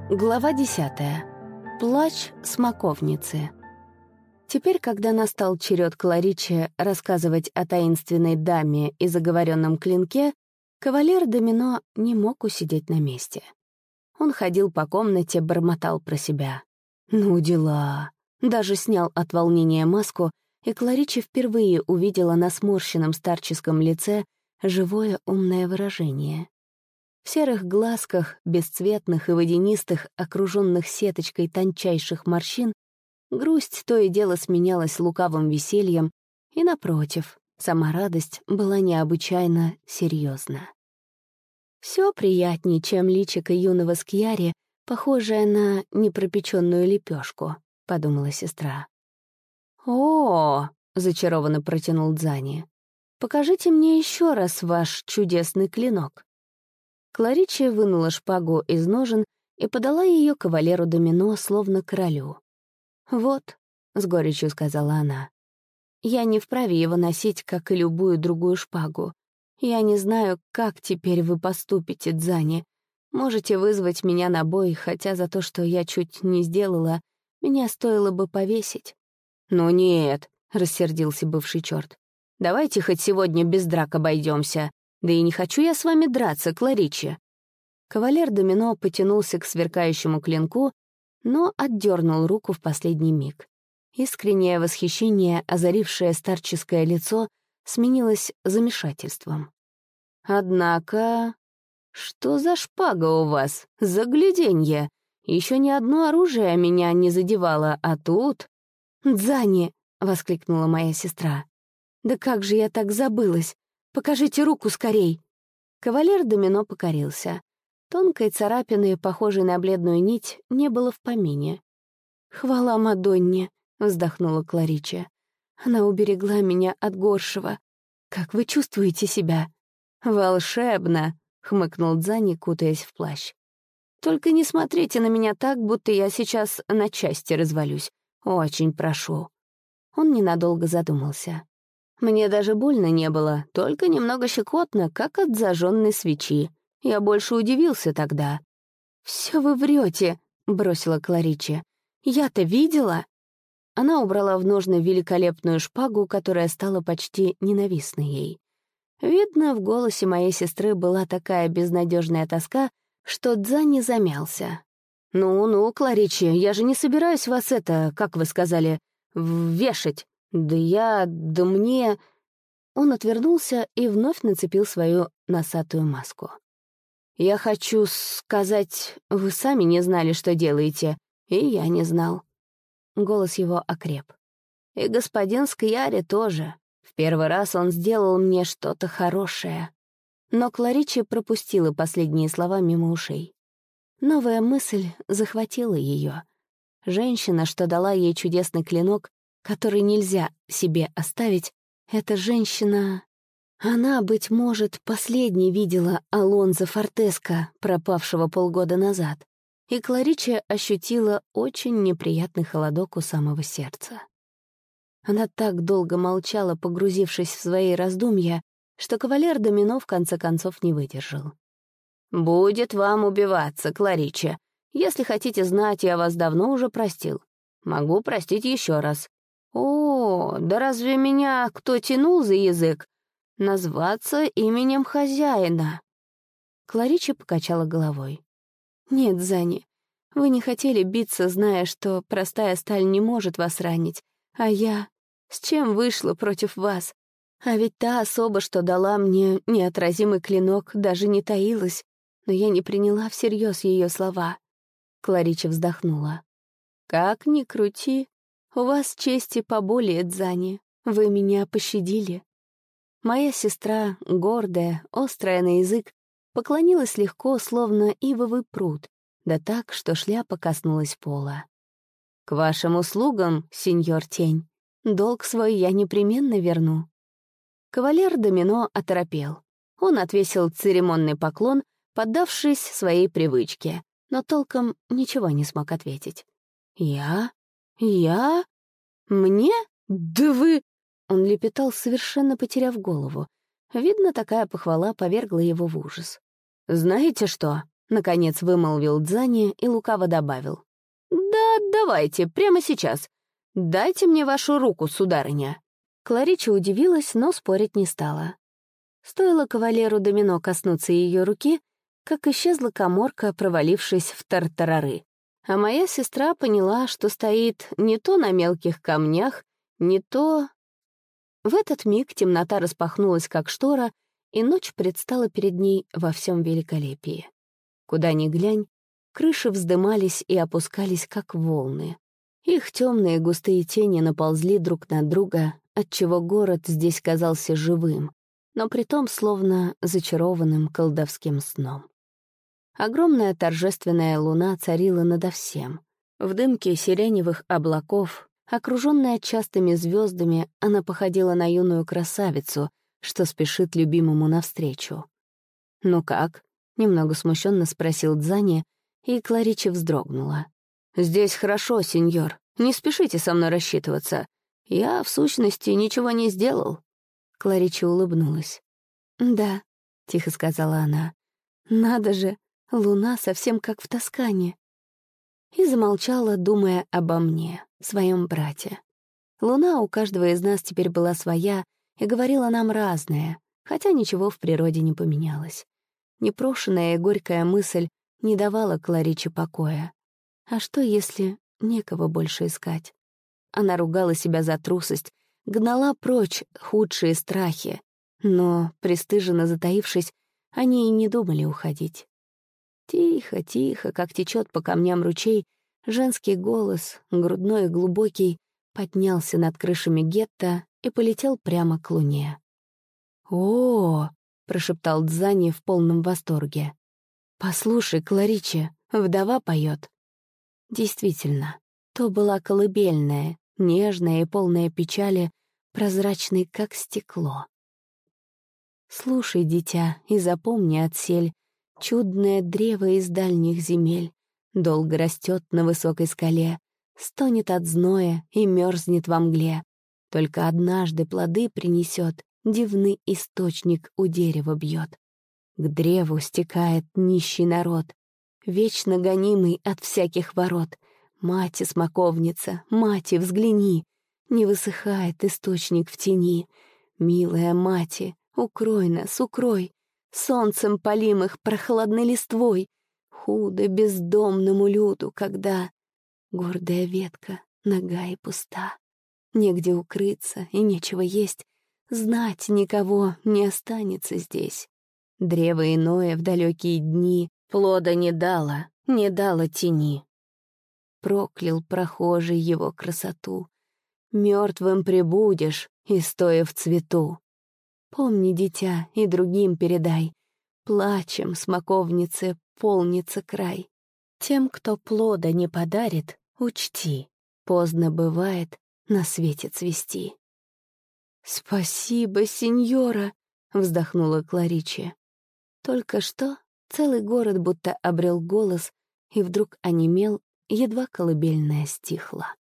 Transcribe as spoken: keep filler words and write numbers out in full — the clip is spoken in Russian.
Глава десятая. Плач смоковницы. Теперь, когда настал черед Клариче рассказывать о таинственной даме и заговоренном клинке, кавалер Домино не мог усидеть на месте. Он ходил по комнате, бормотал про себя. Ну, дела. Даже снял от волнения маску, и Клариче впервые увидела на сморщенном старческом лице живое умное выражение. В серых глазках, бесцветных и водянистых, окруженных сеточкой тончайших морщин, грусть то и дело сменялась лукавым весельем, и, напротив, сама радость была необычайно серьезна. Все приятнее, чем личико юного Скьяри, похожее на непропеченную лепешку, — подумала сестра. «О, — зачарованно протянул Дзани, — покажите мне еще раз ваш чудесный клинок». Клариче вынула шпагу из ножен и подала ее кавалеру Домино, словно королю. «Вот», — с горечью сказала она, — «я не вправе его носить, как и любую другую шпагу. Я не знаю, как теперь вы поступите, Дзани. Можете вызвать меня на бой, хотя за то, что я чуть не сделала, меня стоило бы повесить». «Ну нет», — рассердился бывший черт. «Давайте хоть сегодня без драк обойдемся. Да и не хочу я с вами драться, Клариче». Кавалер Домино потянулся к сверкающему клинку, но отдернул руку в последний миг. Искреннее восхищение, озарившее старческое лицо, сменилось замешательством. «Однако... что за шпага у вас? Загляденье! Еще ни одно оружие меня не задевало, а тут...» «Дзани!» — воскликнула моя сестра. «Да как же я так забылась! Покажите руку скорей!» Кавалер Домино покорился. Тонкой царапины, похожей на бледную нить, не было в помине. «Хвала Мадонне!» — вздохнула Клариче. «Она уберегла меня от горшего. Как вы чувствуете себя?» «Волшебно!» — хмыкнул Дзани, кутаясь в плащ. «Только не смотрите на меня так, будто я сейчас на части развалюсь. Очень прошу». Он ненадолго задумался. «Мне даже больно не было, только немного щекотно, как от зажженной свечи. Я больше удивился тогда». «Все вы врете», — бросила Клариче. «Я-то видела». Она убрала в ножны великолепную шпагу, которая стала почти ненавистной ей. Видно, в голосе моей сестры была такая безнадежная тоска, что Дзани замялся. «Ну-ну, Клариче, я же не собираюсь вас это, как вы сказали, вешать. Да я... да мне...» Он отвернулся и вновь нацепил свою носатую маску. «Я хочу сказать, вы сами не знали, что делаете, и я не знал». Голос его окреп. «И господин Скьяри тоже. В первый раз он сделал мне что-то хорошее». Но Клариче пропустила последние слова мимо ушей. Новая мысль захватила ее. Женщина, что дала ей чудесный клинок, который нельзя себе оставить, эта женщина... Она, быть может, последней видела Алонзо Фортеско, пропавшего полгода назад, и Клариче ощутила очень неприятный холодок у самого сердца. Она так долго молчала, погрузившись в свои раздумья, что кавалер Домино в конце концов не выдержал. «Будет вам убиваться, Клариче. Если хотите знать, я вас давно уже простил. Могу простить еще раз. О, да разве меня кто тянул за язык? Назваться именем хозяина». Клариче покачала головой. «Нет, Зани, вы не хотели биться, зная, что простая сталь не может вас ранить, а я... С чем вышла против вас? А ведь та особа, что дала мне неотразимый клинок, даже не таилась, но я не приняла всерьез ее слова». Клариче вздохнула. «Как ни крути, у вас чести поболее, Дзани, вы меня пощадили». Моя сестра, гордая, острая на язык, поклонилась легко, словно ивовый пруд, да так, что шляпа коснулась пола. «К вашим услугам, сеньор Тень, долг свой я непременно верну». Кавалер Домино оторопел. Он отвесил церемонный поклон, поддавшись своей привычке, но толком ничего не смог ответить. «Я? Я? Мне? Да вы...» Он лепетал, совершенно потеряв голову. Видно, такая похвала повергла его в ужас. «Знаете что?» Наконец вымолвил Дзани и лукаво добавил. «Да, давайте, прямо сейчас. Дайте мне вашу руку, сударыня». Кларича удивилась, но спорить не стала. Стоило кавалеру Домино коснуться ее руки, как исчезла каморка, провалившись в тартарары. А моя сестра поняла, что стоит не то на мелких камнях, не то... В этот миг темнота распахнулась, как штора, и ночь предстала перед ней во всем великолепии. Куда ни глянь, крыши вздымались и опускались, как волны. Их темные густые тени наползли друг на друга, отчего город здесь казался живым, но притом словно зачарованным колдовским сном. Огромная торжественная луна царила надо всем. В дымке сиреневых облаков, окруженная частыми звездами, она походила на юную красавицу, что спешит любимому навстречу. «Ну как?» — немного смущенно спросил Дзани, и Кларича вздрогнула. «Здесь хорошо, сеньор. Не спешите со мной рассчитываться. Я, в сущности, ничего не сделал». Кларича улыбнулась. «Да», — тихо сказала она, — «надо же, луна совсем как в Тоскане». И замолчала, думая обо мне, своем брате. Луна у каждого из нас теперь была своя и говорила нам разное, хотя ничего в природе не поменялось. Непрошенная и горькая мысль не давала Клариче покоя. А что, если некого больше искать? Она ругала себя за трусость, гнала прочь худшие страхи, но, пристыженно затаившись, они и не думали уходить. Тихо, тихо, как течет по камням ручей, женский голос, грудной и глубокий, поднялся над крышами гетто и полетел прямо к луне. «О!» — прошептал Дзани в полном восторге. «Послушай, Кларича, вдова поет». Действительно, то была колыбельная, нежная и полная печали, прозрачной, как стекло. «Слушай, дитя, и запомни, отсель, чудное древо из дальних земель долго растет на высокой скале, стонет от зноя и мерзнет во мгле. Только однажды плоды принесет, дивный источник у дерева бьет. К древу стекает нищий народ, вечно гонимый от всяких ворот. Мати, смоковница, мати, взгляни, не высыхает источник в тени. Милая мати, укрой нас, укрой, солнцем полимых прохладной листвой. Худо бездомному люду, когда гордая ветка, нога и пуста. Негде укрыться и нечего есть, знать никого не останется здесь. Древо иное в далекие дни плода не дало, не дало тени. Проклял прохожий его красоту. Мертвым прибудешь, и стоя в цвету. Помни, дитя, и другим передай. Плачем, смоковнице, полнится край. Тем, кто плода не подарит, учти, поздно бывает на свете цвести. «Спасибо, сеньора!» — вздохнула Кларича. Только что целый город будто обрел голос и вдруг онемел, едва колыбельная стихла.